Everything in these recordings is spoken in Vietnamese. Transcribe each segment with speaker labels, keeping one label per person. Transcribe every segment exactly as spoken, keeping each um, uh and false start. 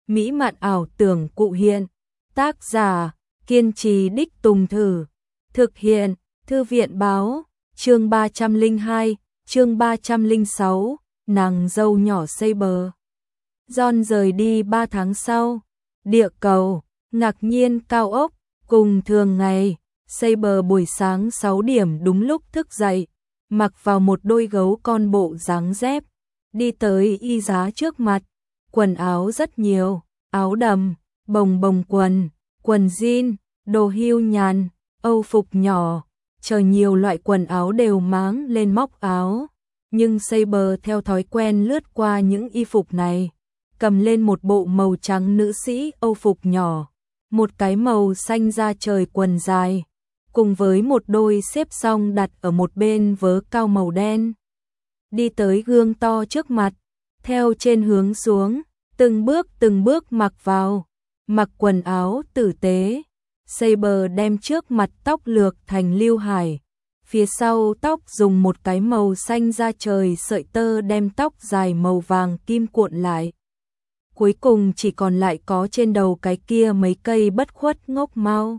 Speaker 1: mỹ mạn ảo tưởng cụ hiện. Tác giả, kiên trì đích tùng thử. Thực hiện, Thư viện báo, chương ba trăm lẻ hai, chương ba trăm lẻ sáu, nàng dâu nhỏ Saber. John rời đi ba tháng sau. Địa cầu, ngạc nhiên cao ốc, cùng thường ngày, Saber buổi sáng sáu điểm đúng lúc thức dậy, mặc vào một đôi gấu con bộ dáng dép, đi tới y giá trước mặt, quần áo rất nhiều, áo đầm, bồng bồng quần, quần jean, đồ hưu nhàn, âu phục nhỏ, chờ nhiều loại quần áo đều máng lên móc áo, nhưng Saber theo thói quen lướt qua những y phục này, cầm lên một bộ màu trắng nữ sĩ âu phục nhỏ, một cái màu xanh da trời quần dài, cùng với một đôi xếp xong đặt ở một bên vớ cao màu đen. Đi tới gương to trước mặt, theo trên hướng xuống, từng bước từng bước mặc vào, mặc quần áo tử tế. Saber đem trước mặt tóc lược thành lưu hải, phía sau tóc dùng một cái màu xanh da trời sợi tơ đem tóc dài màu vàng kim cuộn lại. Cuối cùng chỉ còn lại có trên đầu cái kia mấy cây bất khuất ngốc mau.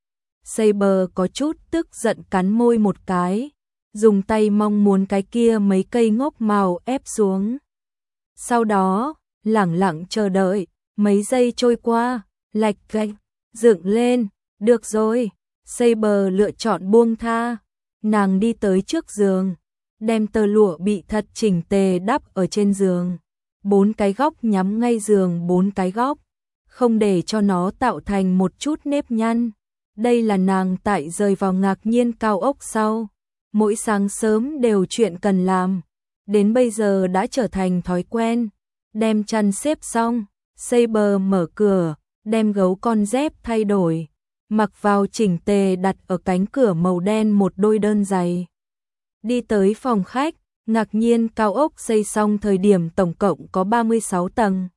Speaker 1: Saber có chút tức giận cắn môi một cái, dùng tay mong muốn cái kia mấy cây ngốc màu ép xuống. Sau đó, lẳng lặng chờ đợi, mấy giây trôi qua, lạch cạch, dựng lên, được rồi, Saber lựa chọn buông tha, nàng đi tới trước giường, đem tơ lụa bị thật chỉnh tề đắp ở trên giường, bốn cái góc nhắm ngay giường bốn cái góc, không để cho nó tạo thành một chút nếp nhăn. Đây là nàng tại rời vào ngạc nhiên cao ốc sau, mỗi sáng sớm đều chuyện cần làm, đến bây giờ đã trở thành thói quen. Đem chăn xếp xong, Saber mở cửa, đem gấu con dép thay đổi, mặc vào chỉnh tề đặt ở cánh cửa màu đen một đôi đơn giày. Đi tới phòng khách, ngạc nhiên cao ốc xây xong thời điểm tổng cộng có ba mươi sáu tầng.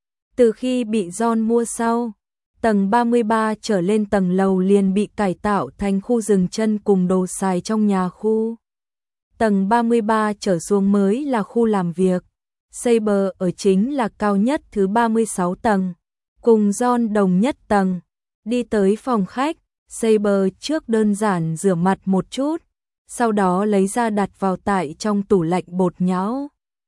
Speaker 1: Từ khi bị John mua sau, tầng ba mươi ba trở lên tầng lầu liền bị cải tạo thành khu dừng chân cùng đồ xài trong nhà khu. Tầng ba mươi ba trở xuống mới là khu làm việc. Saber ở chính là cao nhất thứ ba mươi sáu tầng, cùng John đồng nhất tầng. Đi tới phòng khách, Saber trước đơn giản rửa mặt một chút, sau đó lấy ra đặt vào tại trong tủ lạnh bột nhão,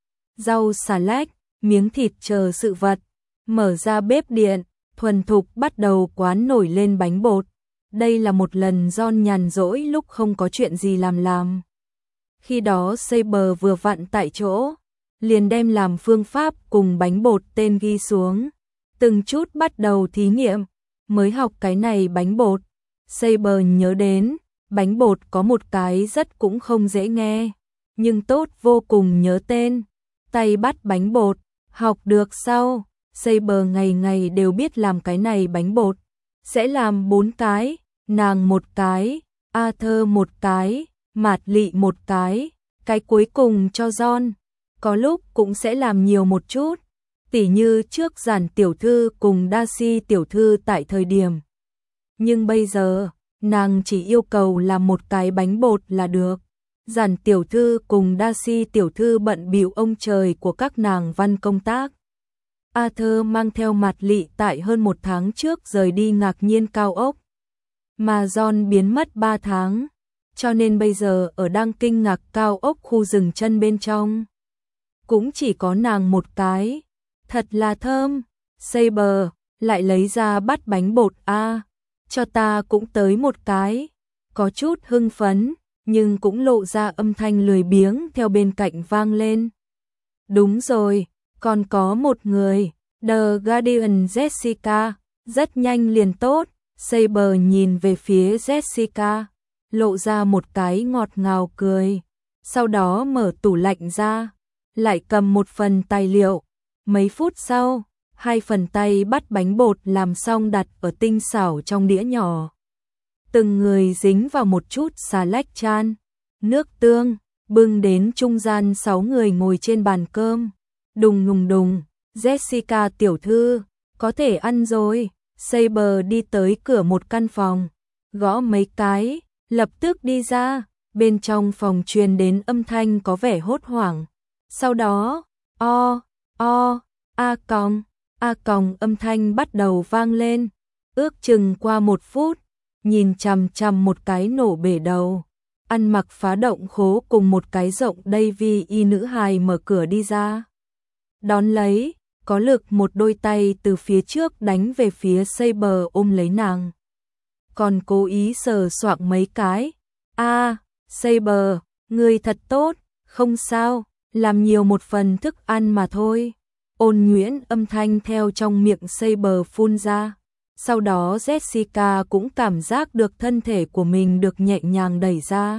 Speaker 1: rau xà lách, miếng thịt chờ sự vật, mở ra bếp điện, thuần thục bắt đầu quán nổi lên bánh bột. Đây là một lần John nhàn rỗi lúc không có chuyện gì làm làm. Khi đó Saber vừa vặn tại chỗ, liền đem làm phương pháp cùng bánh bột tên ghi xuống, từng chút bắt đầu thí nghiệm, mới học cái này bánh bột. Saber nhớ đến, bánh bột có một cái rất cũng không dễ nghe, nhưng tốt vô cùng nhớ tên, tay bắt bánh bột, học được sau, Saber ngày ngày đều biết làm cái này bánh bột, sẽ làm bốn cái, nàng một cái, Arthur một cái, Mạt Lị một cái, cái cuối cùng cho John. Có lúc cũng sẽ làm nhiều một chút, tỉ như trước Giản tiểu thư cùng Darcy tiểu thư tại thời điểm. Nhưng bây giờ, nàng chỉ yêu cầu làm một cái bánh bột là được. Giản tiểu thư cùng Darcy tiểu thư bận bịu ông trời của các nàng văn công tác. Arthur mang theo Mạt Lị tại hơn một tháng trước rời đi ngạc nhiên cao ốc. Mà John biến mất ba tháng, cho nên bây giờ ở đang kinh ngạc cao ốc khu rừng chân bên trong. Cũng chỉ có nàng một cái, thật là thơm. Saber lại lấy ra bát bánh bột a, cho ta cũng tới một cái, có chút hưng phấn, nhưng cũng lộ ra âm thanh lười biếng theo bên cạnh vang lên. Đúng rồi, còn có một người, The Guardian Jessica, rất nhanh liền tốt. Saber nhìn về phía Jessica, lộ ra một cái ngọt ngào cười, sau đó mở tủ lạnh ra, lại cầm một phần tài liệu. Mấy phút sau, hai phần tay bắt bánh bột làm xong đặt ở tinh xảo trong đĩa nhỏ. Từng người dính vào một chút xà lách chan, nước tương, bưng đến trung gian sáu người ngồi trên bàn cơm. Đùng đùng đùng, Jessica tiểu thư, có thể ăn rồi. Saber đi tới cửa một căn phòng, gõ mấy cái, lập tức đi ra, bên trong phòng truyền đến âm thanh có vẻ hốt hoảng. Sau đó, o, o, a còng, A còng âm thanh bắt đầu vang lên, ước chừng qua một phút, nhìn chằm chằm một cái nổ bể đầu, ăn mặc phá động khố cùng một cái rộng đầy vi y nữ hài mở cửa đi ra. Đón lấy, có lực một đôi tay từ phía trước đánh về phía Saber ôm lấy nàng. Còn cố ý sờ soạng mấy cái. A, Saber, ngươi thật tốt, không sao, làm nhiều một phần thức ăn mà thôi. Ôn nhuyễn âm thanh theo trong miệng Saber phun ra. Sau đó Jessica cũng cảm giác được thân thể của mình được nhẹ nhàng đẩy ra.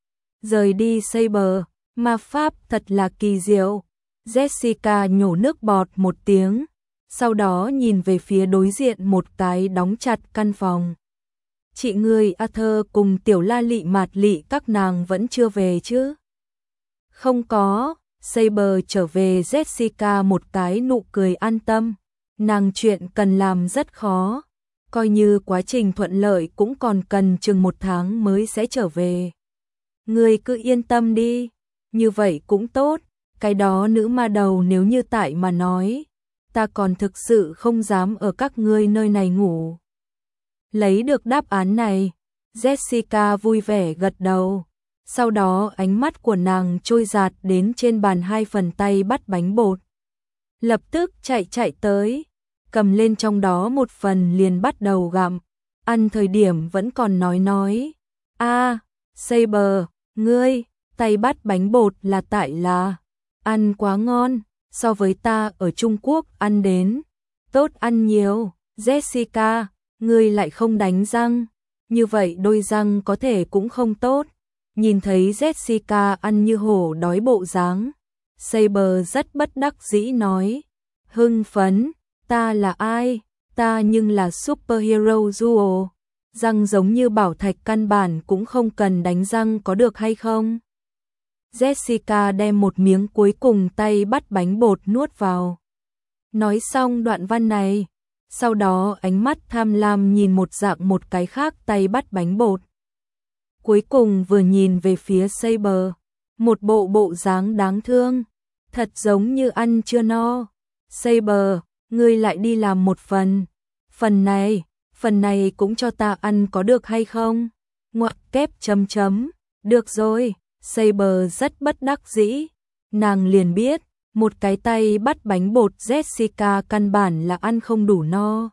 Speaker 1: Rời đi Saber, ma pháp thật là kỳ diệu. Jessica nhổ nước bọt một tiếng, sau đó nhìn về phía đối diện một cái đóng chặt căn phòng. Chị người Arthur cùng tiểu la lị mạt lị các nàng vẫn chưa về chứ? Không có, Saber trở về Jessica một cái nụ cười an tâm. Nàng chuyện cần làm rất khó, coi như quá trình thuận lợi cũng còn cần chừng một tháng mới sẽ trở về. Ngươi cứ yên tâm đi, như vậy cũng tốt. Cái đó nữ ma đầu nếu như tại mà nói, ta còn thực sự không dám ở các ngươi nơi này ngủ. Lấy được đáp án này, Jessica vui vẻ gật đầu. Sau đó ánh mắt của nàng trôi dạt đến trên bàn hai phần tay bắt bánh bột. Lập tức chạy chạy tới, cầm lên trong đó một phần liền bắt đầu gặm. Ăn thời điểm vẫn còn nói nói. A, Saber, ngươi, tay bắt bánh bột là tại là ăn quá ngon, so với ta ở Trung Quốc ăn đến, tốt ăn nhiều. Jessica, ngươi lại không đánh răng, như vậy đôi răng có thể cũng không tốt. Nhìn thấy Jessica ăn như hổ đói bộ dáng, Saber rất bất đắc dĩ nói, hưng phấn, ta là ai, ta nhưng là superhero duo, răng giống như bảo thạch căn bản cũng không cần đánh răng có được hay không? Jessica đem một miếng cuối cùng tay bắt bánh bột nuốt vào. Nói xong đoạn văn này, sau đó ánh mắt tham lam nhìn một dạng một cái khác tay bắt bánh bột. Cuối cùng vừa nhìn về phía Saber, một bộ bộ dáng đáng thương, thật giống như ăn chưa no. Saber, ngươi lại đi làm một phần. Phần này, phần này cũng cho ta ăn có được hay không? Ngoặc kép chấm chấm, được rồi. Saber rất bất đắc dĩ, nàng liền biết, một cái tay bắt bánh bột Jessica căn bản là ăn không đủ no.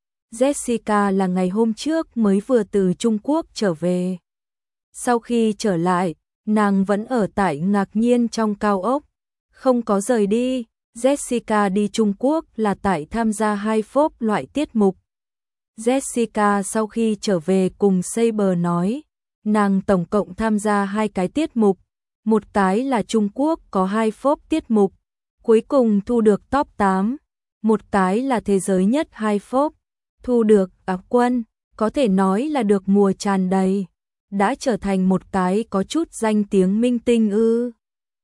Speaker 1: Jessica là ngày hôm trước mới vừa từ Trung Quốc trở về. Sau khi trở lại, nàng vẫn ở tại ngạc nhiên trong cao ốc, không có rời đi. Jessica đi Trung Quốc là tại tham gia hai phốp loại tiết mục. Jessica sau khi trở về cùng Saber nói, nàng tổng cộng tham gia hai cái tiết mục, một cái là Trung Quốc có hai phốp tiết mục, cuối cùng thu được top tám, một cái là thế giới nhất hai phốp, thu được Á quân, có thể nói là được mùa tràn đầy, đã trở thành một cái có chút danh tiếng minh tinh ư.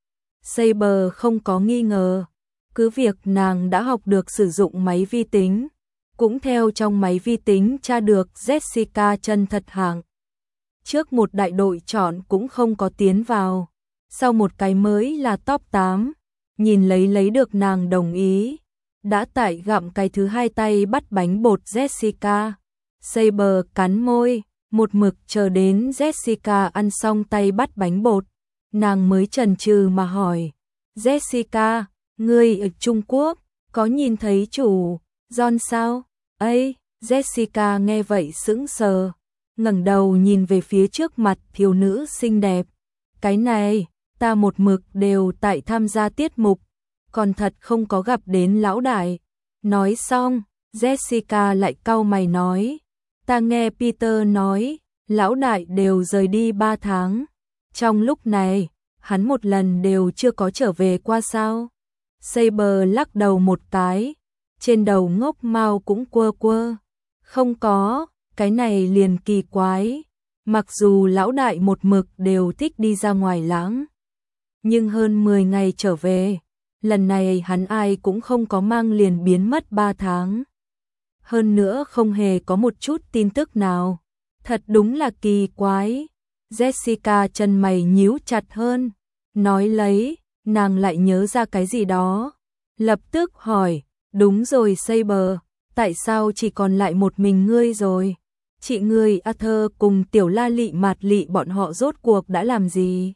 Speaker 1: Saber không có nghi ngờ, cứ việc nàng đã học được sử dụng máy vi tính, cũng theo trong máy vi tính tra được Jessica chân thật hạng. Trước một đại đội chọn cũng không có tiến vào, sau một cái mới là top tám, nhìn lấy lấy được nàng đồng ý, đã tại gặm cái thứ hai tay bắt bánh bột Jessica. Saber cắn môi, một mực chờ đến Jessica ăn xong tay bắt bánh bột, nàng mới chần chừ mà hỏi, Jessica, ngươi ở Trung Quốc, có nhìn thấy chủ John sao? Ấy, Jessica nghe vậy sững sờ, ngẩng đầu nhìn về phía trước mặt thiếu nữ xinh đẹp. Cái này, ta một mực đều tại tham gia tiết mục, còn thật không có gặp đến lão đại. Nói xong, Jessica lại cau mày nói, ta nghe Peter nói, lão đại đều rời đi ba tháng. Trong lúc này, hắn một lần đều chưa có trở về qua sao? Saber lắc đầu một cái, trên đầu ngốc mao cũng quơ quơ. Không có, cái này liền kỳ quái. Mặc dù lão đại một mực đều thích đi ra ngoài lãng, nhưng hơn mười ngày trở về, lần này hắn ai cũng không có mang liền biến mất ba tháng. Hơn nữa không hề có một chút tin tức nào. Thật đúng là kỳ quái. Jessica chân mày nhíu chặt hơn, nói lấy, nàng lại nhớ ra cái gì đó. Lập tức hỏi, Đúng rồi Saber, tại sao chỉ còn lại một mình ngươi rồi? Chị ngươi Arthur cùng tiểu la lị mạt lị bọn họ rốt cuộc đã làm gì?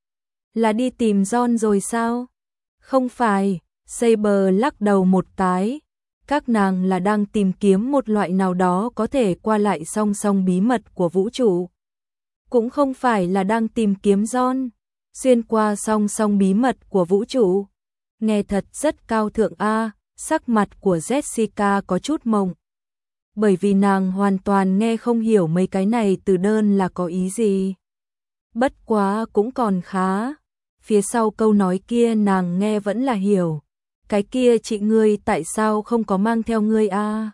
Speaker 1: Là đi tìm John rồi sao? Không phải, Saber lắc đầu một cái. Các nàng là đang tìm kiếm một loại nào đó có thể qua lại song song bí mật của vũ trụ. Cũng không phải là đang tìm kiếm John, xuyên qua song song bí mật của vũ trụ. Nghe thật rất cao thượng a, sắc mặt của Jessica có chút mộng. Bởi vì nàng hoàn toàn nghe không hiểu mấy cái này từ đơn là có ý gì. Bất quá cũng còn khá. Phía sau câu nói kia nàng nghe vẫn là hiểu. Cái kia chị ngươi tại sao không có mang theo ngươi a?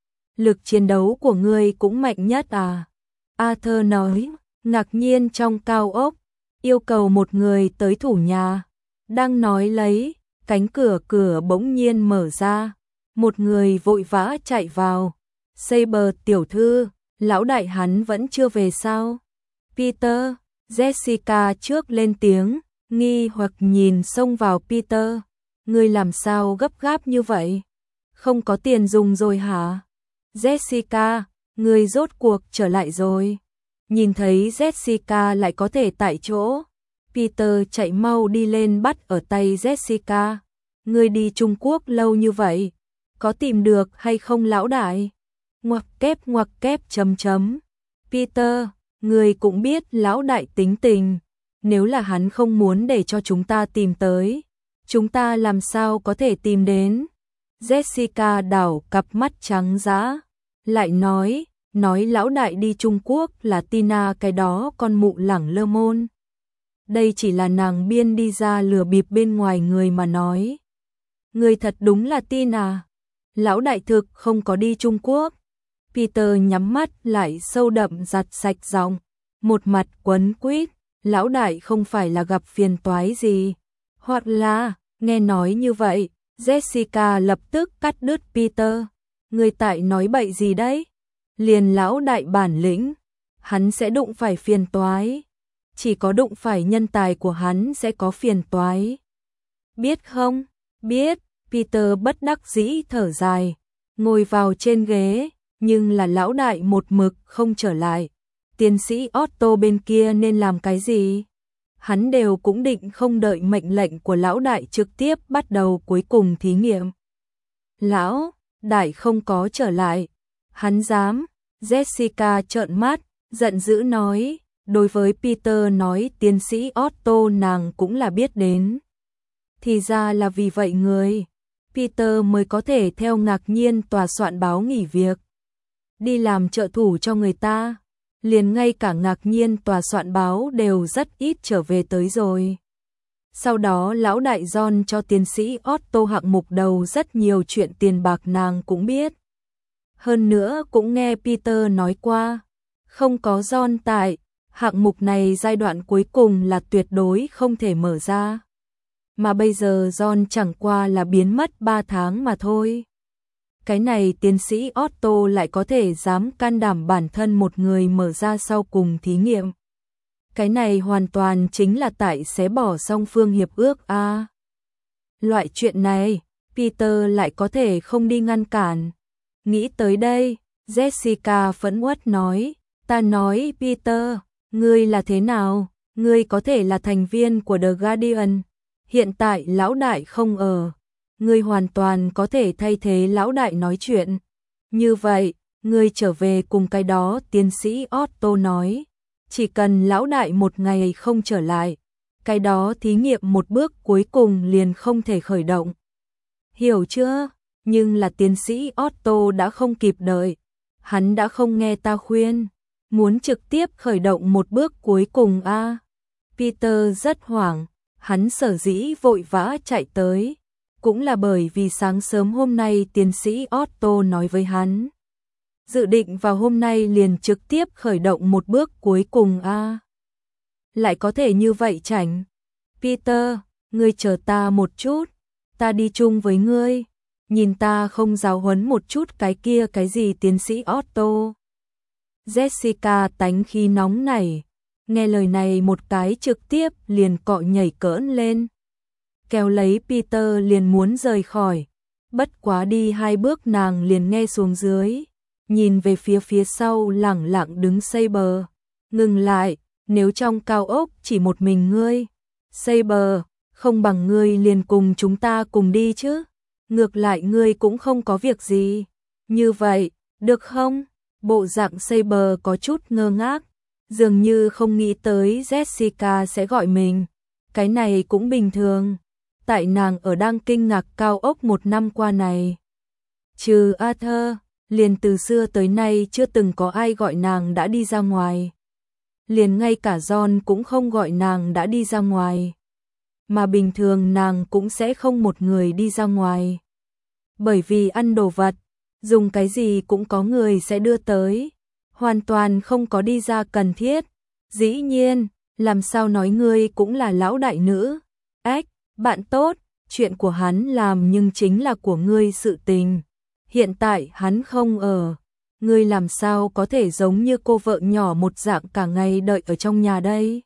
Speaker 1: Lực chiến đấu của ngươi cũng mạnh nhất à? Arthur nói, ngạc nhiên trong cao ốc, yêu cầu một người tới thủ nhà. Đang nói lấy, cánh cửa cửa bỗng nhiên mở ra. Một người vội vã chạy vào. Saber tiểu thư, lão đại hắn vẫn chưa về sao? Peter, Jessica trước lên tiếng, nghi hoặc nhìn xông vào Peter. Ngươi làm sao gấp gáp như vậy? Không có tiền dùng rồi hả? Jessica, ngươi rốt cuộc trở lại rồi. Nhìn thấy Jessica lại có thể tại chỗ. Peter chạy mau đi lên bắt ở tay Jessica. Ngươi đi Trung Quốc lâu như vậy, có tìm được hay không lão đại? Ngoặc kép ngoặc kép chấm chấm. Peter, ngươi cũng biết lão đại tính tình. Nếu là hắn không muốn để cho chúng ta tìm tới, chúng ta làm sao có thể tìm đến? Jessica đảo cặp mắt trắng dã, lại nói, nói lão đại đi Trung Quốc là Tina cái đó con mụ lẳng lơ môn. Đây chỉ là nàng biên đi ra lừa bịp bên ngoài người mà nói. Người thật đúng là Tina. Lão đại thực không có đi Trung Quốc. Peter nhắm mắt lại sâu đậm giặt sạch giọng, một mặt quấn quýt, lão đại không phải là gặp phiền toái gì. Hoặc là, nghe nói như vậy, Jessica lập tức cắt đứt Peter. Người tại nói bậy gì đấy? Liền lão đại bản lĩnh, hắn sẽ đụng phải phiền toái. Chỉ có đụng phải nhân tài của hắn sẽ có phiền toái. Biết không? Biết, Peter bất đắc dĩ thở dài, ngồi vào trên ghế, nhưng là lão đại một mực không trở lại. Tiến sĩ Otto bên kia nên làm cái gì? Hắn đều cũng định không đợi mệnh lệnh của lão đại trực tiếp bắt đầu cuối cùng thí nghiệm. Lão đại không có trở lại, hắn dám? Jessica trợn mắt, giận dữ nói, đối với Peter nói tiến sĩ Otto nàng cũng là biết đến. Thì ra là vì vậy người, Peter mới có thể theo ngạc nhiên tòa soạn báo nghỉ việc. Đi làm trợ thủ cho người ta, liền ngay cả ngạc nhiên tòa soạn báo đều rất ít trở về tới rồi. Sau đó lão đại John cho tiến sĩ Otto hạng mục đầu rất nhiều chuyện tiền bạc nàng cũng biết. Hơn nữa cũng nghe Peter nói qua, không có John tại, hạng mục này giai đoạn cuối cùng là tuyệt đối không thể mở ra. Mà bây giờ John chẳng qua là biến mất ba tháng mà thôi. Cái này tiến sĩ Otto lại có thể dám can đảm bản thân một người mở ra sau cùng thí nghiệm. Cái này hoàn toàn chính là tại xé bỏ song phương hiệp ước a. À, loại chuyện này, Peter lại có thể không đi ngăn cản. Nghĩ tới đây, Jessica phẫn uất nói, ta nói Peter, ngươi là thế nào? Ngươi có thể là thành viên của The Guardian. Hiện tại lão đại không ở. Ngươi hoàn toàn có thể thay thế lão đại nói chuyện. Như vậy, ngươi trở về cùng cái đó, tiến sĩ Otto nói. Chỉ cần lão đại một ngày không trở lại, cái đó thí nghiệm một bước cuối cùng liền không thể khởi động. Hiểu chưa? Nhưng là tiến sĩ Otto đã không kịp đợi. Hắn đã không nghe ta khuyên. Muốn trực tiếp khởi động một bước cuối cùng a. À, Peter rất hoảng. Hắn sở dĩ vội vã chạy tới. Cũng là bởi vì sáng sớm hôm nay tiến sĩ Otto nói với hắn. Dự định vào hôm nay liền trực tiếp khởi động một bước cuối cùng a. À, lại có thể như vậy chảnh. Peter, ngươi chờ ta một chút. Ta đi chung với ngươi. Nhìn ta không giáo huấn một chút cái kia cái gì tiến sĩ Otto. Jessica tánh khí nóng nảy. Nghe lời này một cái trực tiếp liền cọ nhảy cỡn lên. Kéo lấy Peter liền muốn rời khỏi. bất quá đi hai bước nàng liền nghe xuống dưới, nhìn về phía phía sau lẳng lặng đứng Saber, ngừng lại, nếu trong cao ốc chỉ một mình ngươi, Saber, không bằng ngươi liền cùng chúng ta cùng đi chứ, ngược lại ngươi cũng không có việc gì, như vậy, được không? Bộ dạng Saber có chút ngơ ngác, dường như không nghĩ tới Jessica sẽ gọi mình, cái này cũng bình thường, tại nàng ở đang kinh ngạc cao ốc một năm qua này. Trừ Arthur, liền từ xưa tới nay chưa từng có ai gọi nàng đã đi ra ngoài. Liền ngay cả John cũng không gọi nàng đã đi ra ngoài. Mà bình thường nàng cũng sẽ không một người đi ra ngoài. Bởi vì ăn đồ vật, dùng cái gì cũng có người sẽ đưa tới. Hoàn toàn không có đi ra cần thiết. Dĩ nhiên, làm sao nói ngươi cũng là lão đại nữ. Ếch, bạn tốt, chuyện của hắn làm nhưng chính là của ngươi sự tình. Hiện tại hắn không ở. Ngươi làm sao có thể giống như cô vợ nhỏ một dạng cả ngày đợi ở trong nhà đây?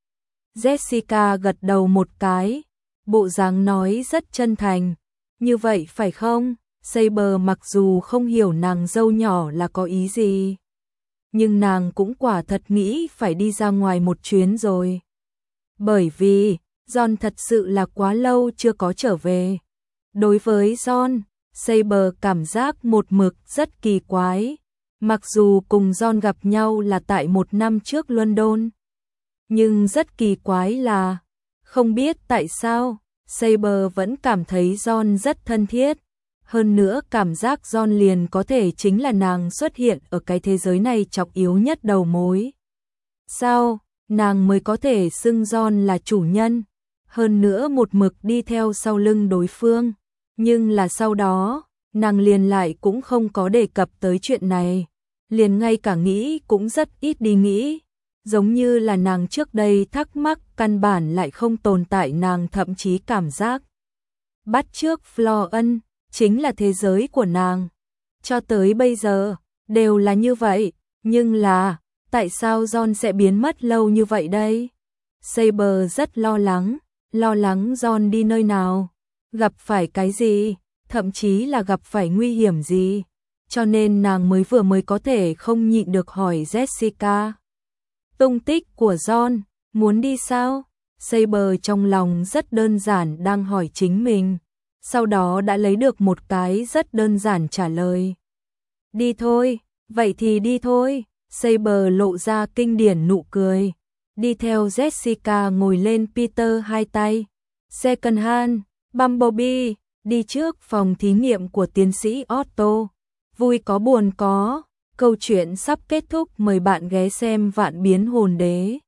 Speaker 1: Jessica gật đầu một cái, bộ dáng nói rất chân thành. Như vậy phải không? Saber mặc dù không hiểu nàng dâu nhỏ là có ý gì, nhưng nàng cũng quả thật nghĩ phải đi ra ngoài một chuyến rồi. Bởi vì, John thật sự là quá lâu chưa có trở về. Đối với John, Saber cảm giác một mực rất kỳ quái. Mặc dù cùng John gặp nhau là tại một năm trước London, nhưng rất kỳ quái là, không biết tại sao, Saber vẫn cảm thấy John rất thân thiết. Hơn nữa cảm giác John liền có thể chính là nàng xuất hiện ở cái thế giới này trọng yếu nhất đầu mối. Sao, nàng mới có thể xưng John là chủ nhân, hơn nữa một mực đi theo sau lưng đối phương. Nhưng là sau đó, nàng liền lại cũng không có đề cập tới chuyện này, liền ngay cả nghĩ cũng rất ít đi nghĩ, giống như là nàng trước đây thắc mắc căn bản lại không tồn tại, nàng thậm chí cảm giác bắt chước Florence chính là thế giới của nàng. Cho tới bây giờ, đều là như vậy, nhưng là, tại sao John sẽ biến mất lâu như vậy đây? Saber rất lo lắng, lo lắng John đi nơi nào, gặp phải cái gì, thậm chí là gặp phải nguy hiểm gì. Cho nên nàng mới vừa mới có thể không nhịn được hỏi Jessica. Tung tích của John, muốn đi sao? Saber trong lòng rất đơn giản đang hỏi chính mình. Sau đó đã lấy được một cái rất đơn giản trả lời. Đi thôi, vậy thì đi thôi. Saber lộ ra kinh điển nụ cười. Đi theo Jessica ngồi lên Peter hai tay. Second hand, Bumblebee, đi trước phòng thí nghiệm của tiến sĩ Otto. Vui có buồn có, câu chuyện sắp kết thúc, mời bạn ghé xem Vạn Biến Hồn Đế.